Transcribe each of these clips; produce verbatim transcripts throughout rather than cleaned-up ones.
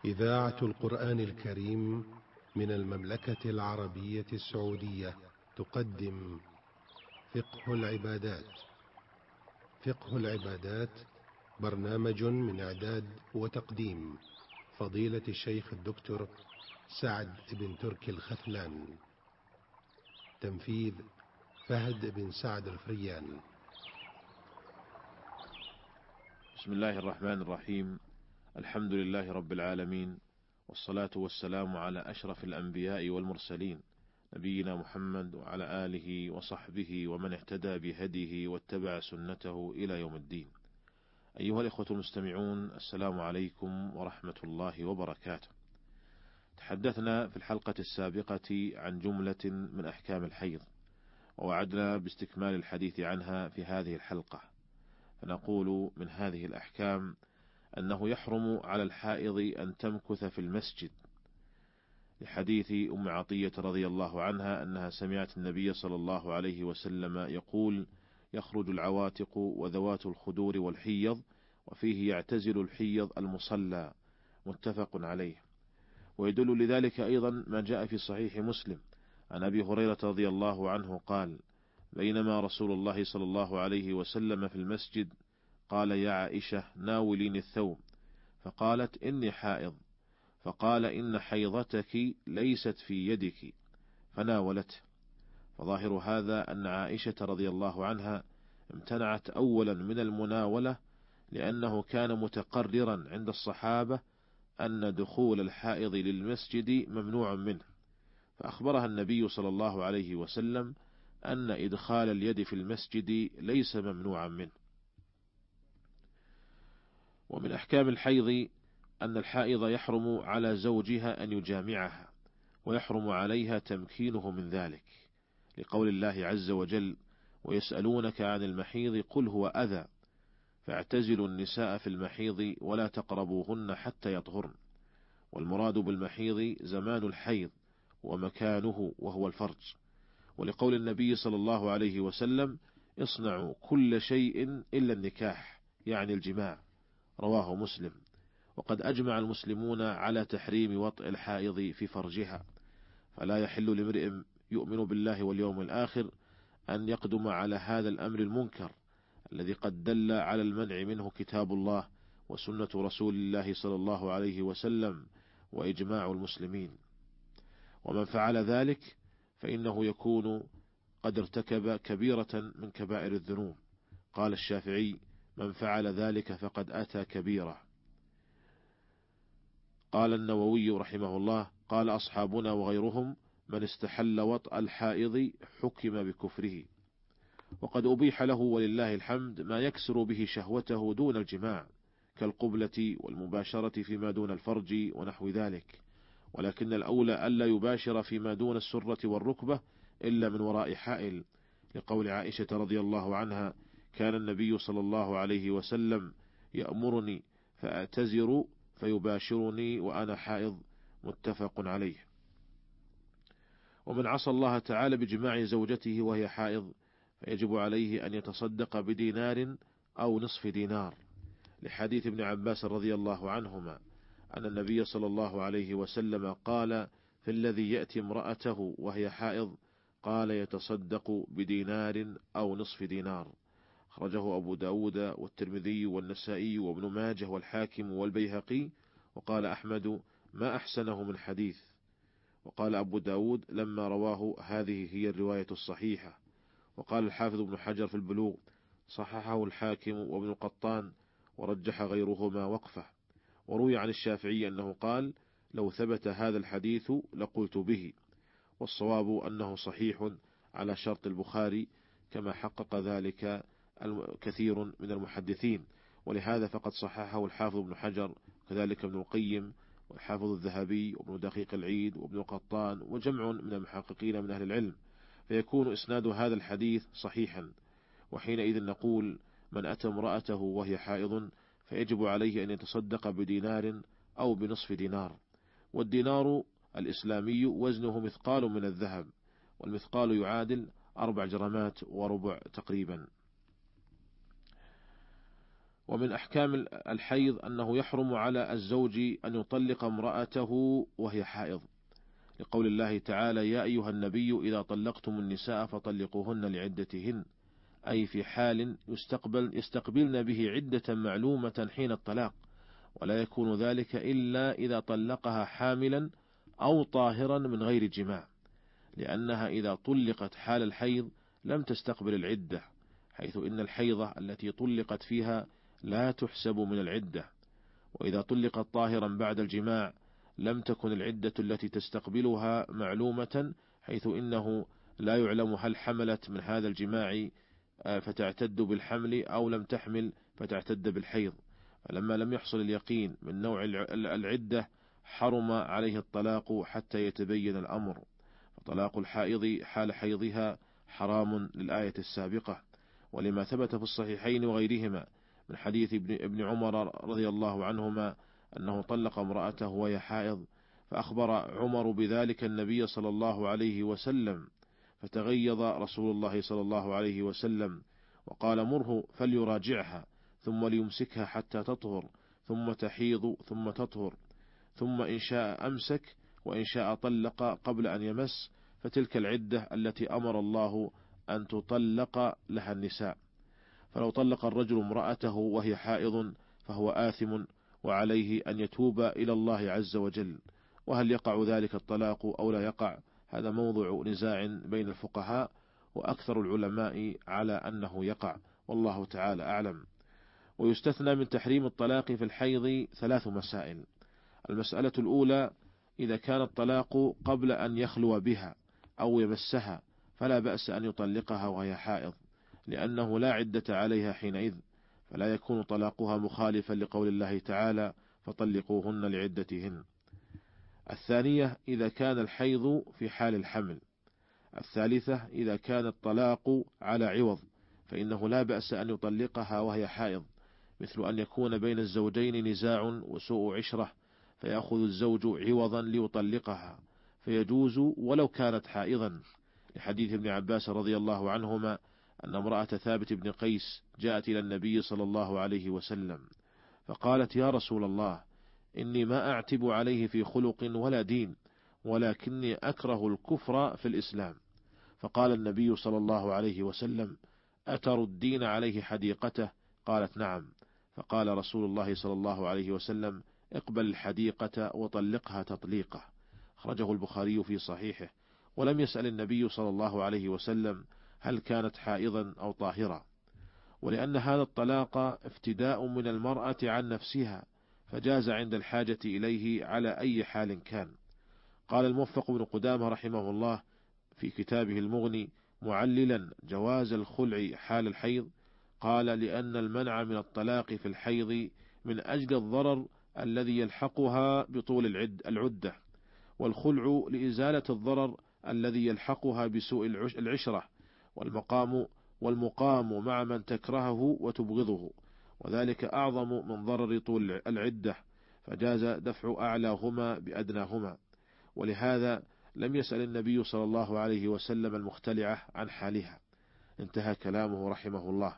إذاعة القرآن الكريم من المملكة العربية السعودية تقدم فقه العبادات. فقه العبادات برنامج من إعداد وتقديم فضيلة الشيخ الدكتور سعد بن تركي الخثلان. تنفيذ فهد بن سعد الفريان. بسم الله الرحمن الرحيم. الحمد لله رب العالمين، والصلاة والسلام على أشرف الأنبياء والمرسلين، نبينا محمد وعلى آله وصحبه ومن اهتدى بهديه واتبع سنته إلى يوم الدين. أيها الإخوة المستمعون، السلام عليكم ورحمة الله وبركاته. تحدثنا في الحلقة السابقة عن جملة من أحكام الحيض، ووعدنا باستكمال الحديث عنها في هذه الحلقة. فنقول من هذه الأحكام أنه يحرم على الحائض أن تمكث في المسجد، لحديث أم عطية رضي الله عنها أنها سمعت النبي صلى الله عليه وسلم يقول: يخرج العواتق وذوات الخدور والحيض، وفيه يعتزل الحيض المصلى. متفق عليه. ويدل لذلك أيضا ما جاء في صحيح مسلم عن أبي هريرة رضي الله عنه قال: بينما رسول الله صلى الله عليه وسلم في المسجد قال: يا عائشة ناوليني الثوب، فقالت: إني حائض، فقال: إن حيضتك ليست في يدك، فناولته. فظاهر هذا أن عائشة رضي الله عنها امتنعت أولا من المناولة، لأنه كان متقررا عند الصحابة أن دخول الحائض للمسجد ممنوع منه، فأخبرها النبي صلى الله عليه وسلم أن إدخال اليد في المسجد ليس ممنوعا منه. ومن أحكام الحيض أن الحائض يحرم على زوجها أن يجامعها، ويحرم عليها تمكينه من ذلك، لقول الله عز وجل: ويسألونك عن المحيض قل هو أذى فاعتزلوا النساء في المحيض ولا تقربوهن حتى يطهرن. والمراد بالمحيض زمان الحيض ومكانه وهو الفرج، ولقول النبي صلى الله عليه وسلم: اصنعوا كل شيء إلا النكاح، يعني الجماع. رواه مسلم. وقد أجمع المسلمون على تحريم وطئ الحائض في فرجها، فلا يحل لامرئ يؤمن بالله واليوم الآخر أن يقدم على هذا الأمر المنكر الذي قد دل على المنع منه كتاب الله وسنة رسول الله صلى الله عليه وسلم وإجماع المسلمين. ومن فعل ذلك فإنه يكون قد ارتكب كبيرة من كبائر الذنوب. قال الشافعي: من فعل ذلك فقد أتى كبيرة. قال النووي رحمه الله: قال أصحابنا وغيرهم: من استحل وطأ الحائض حكم بكفره. وقد أبيح له ولله الحمد ما يكسر به شهوته دون الجماع، كالقبلة والمباشرة فيما دون الفرج ونحو ذلك، ولكن الأولى ألا يباشر فيما دون السرة والركبة إلا من وراء حائل، لقول عائشة رضي الله عنها: كان النبي صلى الله عليه وسلم يأمرني فأعتذر فيباشرني وأنا حائض. متفق عليه. ومن عصى الله تعالى بجماع زوجته وهي حائض فيجب عليه أن يتصدق بدينار أو نصف دينار، لحديث ابن عباس رضي الله عنهما أن النبي صلى الله عليه وسلم قال: في الذي يأتي امرأته وهي حائض قال: يتصدق بدينار أو نصف دينار. خرجه أبو داود والترمذي والنسائي وابن ماجه والحاكم والبيهقي، وقال أحمد: ما أحسنه من حديث. وقال أبو داود: لما رواه هذه هي الرواية الصحيحة. وقال الحافظ ابن حجر في البلوغ: صححه الحاكم وابن قطان ورجح غيرهما وقفه. وروي عن الشافعي أنه قال: لو ثبت هذا الحديث لقلت به، والصواب أنه صحيح على شرط البخاري، كما حقق ذلك كثير من المحدثين، ولهذا فقد صححه الحافظ ابن حجر، كذلك ابن القيم والحافظ الذهبي وابن دقيق العيد وابن قطان وجمع من المحققين من أهل العلم، فيكون إسناد هذا الحديث صحيحا. وحينئذ نقول: من أتى امرأته وهي حائض فيجب عليه أن يتصدق بدينار أو بنصف دينار. والدينار الإسلامي وزنه مثقال من الذهب، والمثقال يعادل أربع جرامات وربع تقريبا. ومن أحكام الحيض أنه يحرم على الزوج أن يطلق امرأته وهي حائض، لقول الله تعالى: يا أيها النبي إذا طلقتم النساء فطلقوهن لعدتهن، أي في حال يستقبل يستقبلن به عدة معلومة حين الطلاق، ولا يكون ذلك إلا إذا طلقها حاملا أو طاهرا من غير جماع، لأنها إذا طلقت حال الحيض لم تستقبل العدة، حيث إن الحيضة التي طلقت فيها لا تحسب من العدة، وإذا طلقت طاهرا بعد الجماع لم تكن العدة التي تستقبلها معلومة، حيث إنه لا يعلم هل حملت من هذا الجماع فتعتد بالحمل أو لم تحمل فتعتد بالحيض، فلما لم يحصل اليقين من نوع العدة حرم عليه الطلاق حتى يتبين الأمر، فطلاق الحائض حال حيضها حرام للآية السابقة، ولما ثبت في الصحيحين وغيرهما من حديث ابن عمر رضي الله عنهما أنه طلق امرأته وهي حائض، فأخبر عمر بذلك النبي صلى الله عليه وسلم، فتغيظ رسول الله صلى الله عليه وسلم وقال: مره فليراجعها ثم ليمسكها حتى تطهر ثم تحيض ثم تطهر، ثم إن شاء أمسك وإن شاء طلق قبل أن يمس، فتلك العدة التي أمر الله أن تطلق لها النساء. فلو طلق الرجل امرأته وهي حائض فهو آثم، وعليه أن يتوب إلى الله عز وجل. وهل يقع ذلك الطلاق أو لا يقع؟ هذا موضوع نزاع بين الفقهاء، وأكثر العلماء على أنه يقع، والله تعالى أعلم. ويستثنى من تحريم الطلاق في الحيض ثلاث مسائل. المسألة الأولى: إذا كان الطلاق قبل أن يخلو بها أو يمسها فلا بأس أن يطلقها وهي حائض، لأنه لا عدة عليها حينئذ، فلا يكون طلاقها مخالفا لقول الله تعالى: فطلقوهن لعدتهن. الثانية: إذا كان الحيض في حال الحمل. الثالثة: إذا كان الطلاق على عوض فإنه لا بأس أن يطلقها وهي حائض، مثل أن يكون بين الزوجين نزاع وسوء عشرة فيأخذ الزوج عوضا ليطلقها، فيجوز ولو كانت حائضا، لحديث ابن عباس رضي الله عنهما أن امرأة ثابت بن قيس جاءت إلى النبي صلى الله عليه وسلم فقالت: يا رسول الله، إني ما أعتب عليه في خلق ولا دين، ولكني أكره الكفر في الإسلام. فقال النبي صلى الله عليه وسلم: أتردين عليه حديقته؟ قالت: نعم. فقال رسول الله صلى الله عليه وسلم: اقبل الحديقة وطلقها تطليقه. أخرجه البخاري في صحيحه. ولم يسأل النبي صلى الله عليه وسلم هل كانت حائضا أو طاهرة، ولأن هذا الطلاق افتداء من المرأة عن نفسها، فجاز عند الحاجة إليه على أي حال كان. قال الموفق بن قدامة رحمه الله في كتابه المغني معللا جواز الخلع حال الحيض، قال: لأن المنع من الطلاق في الحيض من أجل الضرر الذي يلحقها بطول العدة، والخلع لإزالة الضرر الذي يلحقها بسوء العشرة والمقام والمقام مع من تكرهه وتبغضه، وذلك أعظم من ضرر طول العدة، فجاز دفع أعلاهما بأدناهما. ولهذا لم يسأل النبي صلى الله عليه وسلم المختلعة عن حالها. انتهى كلامه رحمه الله.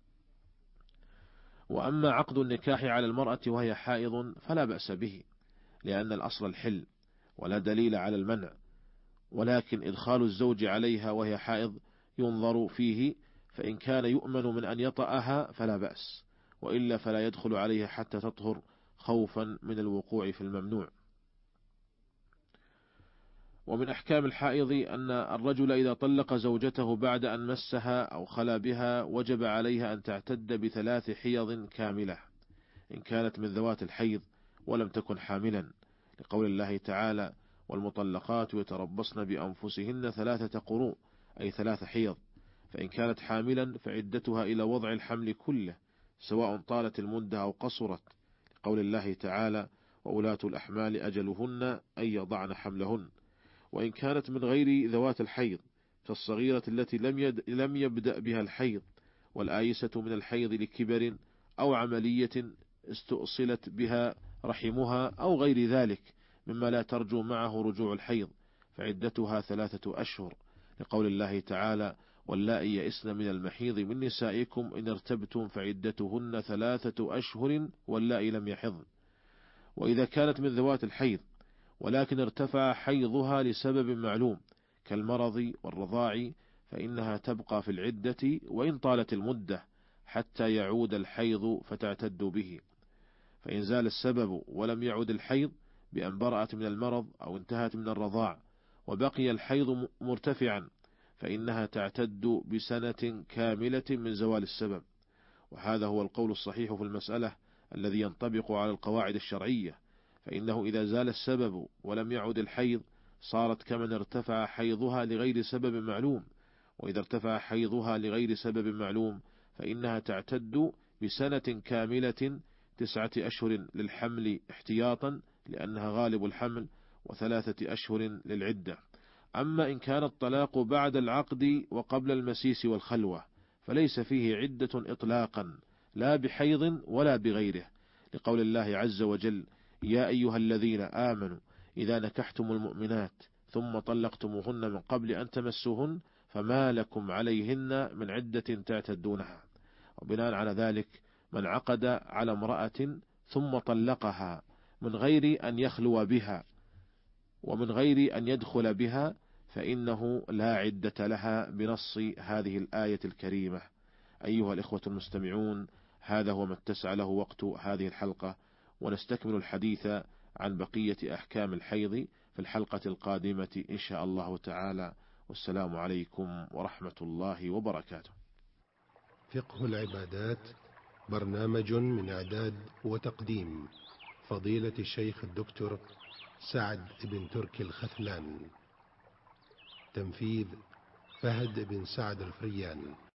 وأما عقد النكاح على المرأة وهي حائض فلا بأس به، لأن الأصل الحل ولا دليل على المنع، ولكن إدخال الزوج عليها وهي حائض ينظر فيه، فإن كان يؤمن من أن يطأها فلا بأس، وإلا فلا يدخل عليها حتى تطهر خوفا من الوقوع في الممنوع. ومن أحكام الحائض أن الرجل إذا طلق زوجته بعد أن مسها أو خلا بها وجب عليها أن تعتد بثلاث حيض كاملة إن كانت من ذوات الحيض ولم تكن حاملا، لقول الله تعالى: والمطلقات يتربصن بأنفسهن ثلاثة قروء، أي ثلاث حيض، فإن كانت حاملا فعدتها إلى وضع الحمل كله سواء طالت المدة أو قصرت، لقول الله تعالى: وأولاة الأحمال أجلهن أن يضعن حملهن. وإن كانت من غير ذوات الحيض كالصغيرة التي لم, يد لم يبدأ بها الحيض، والآيسة من الحيض لكبر أو عملية استؤصلت بها رحمها أو غير ذلك مما لا ترجو معه رجوع الحيض، فعدتها ثلاثة أشهر، لقول الله تعالى: واللائي يئسن من المحيض من نسائكم إن ارتبتم فعدتهن ثلاثة أشهر واللائي لم يحضن. وإذا كانت من ذوات الحيض ولكن ارتفع حيضها لسبب معلوم كالمرض والرضاع فإنها تبقى في العدة وإن طالت المدة حتى يعود الحيض فتعتد به. فإن زال السبب ولم يعد الحيض بأن برأت من المرض أو انتهت من الرضاع وبقي الحيض مرتفعا فإنها تعتد بسنة كاملة من زوال السبب. وهذا هو القول الصحيح في المسألة الذي ينطبق على القواعد الشرعية، فإنه إذا زال السبب ولم يعد الحيض صارت كمن ارتفع حيضها لغير سبب معلوم، وإذا ارتفع حيضها لغير سبب معلوم فإنها تعتد بسنة كاملة تسعة أشهر للحمل احتياطا لأنها غالب الحمل وثلاثة أشهر للعدة. أما إن كان الطلاق بعد العقد وقبل المسيس والخلوة فليس فيه عدة إطلاقا لا بحيض ولا بغيره، لقول الله عز وجل: يا أيها الذين آمنوا إذا نكحتم المؤمنات ثم طلقتموهن من قبل أن تمسوهن فما لكم عليهن من عدة تعتدونها. وبناء على ذلك من عقد على امرأة ثم طلقها من غير أن يخلو بها ومن غير أن يدخل بها فإنه لا عدة لها بنص هذه الآية الكريمة. أيها الإخوة المستمعون، هذا هو ما اتسع له وقت هذه الحلقة، ونستكمل الحديث عن بقية أحكام الحيض في الحلقة القادمة إن شاء الله تعالى. والسلام عليكم ورحمة الله وبركاته. فقه العبادات برنامج من إعداد وتقديم فضيلة الشيخ الدكتور سعد بن تركي الخثلان. تنفيذ فهد بن سعد الفريان.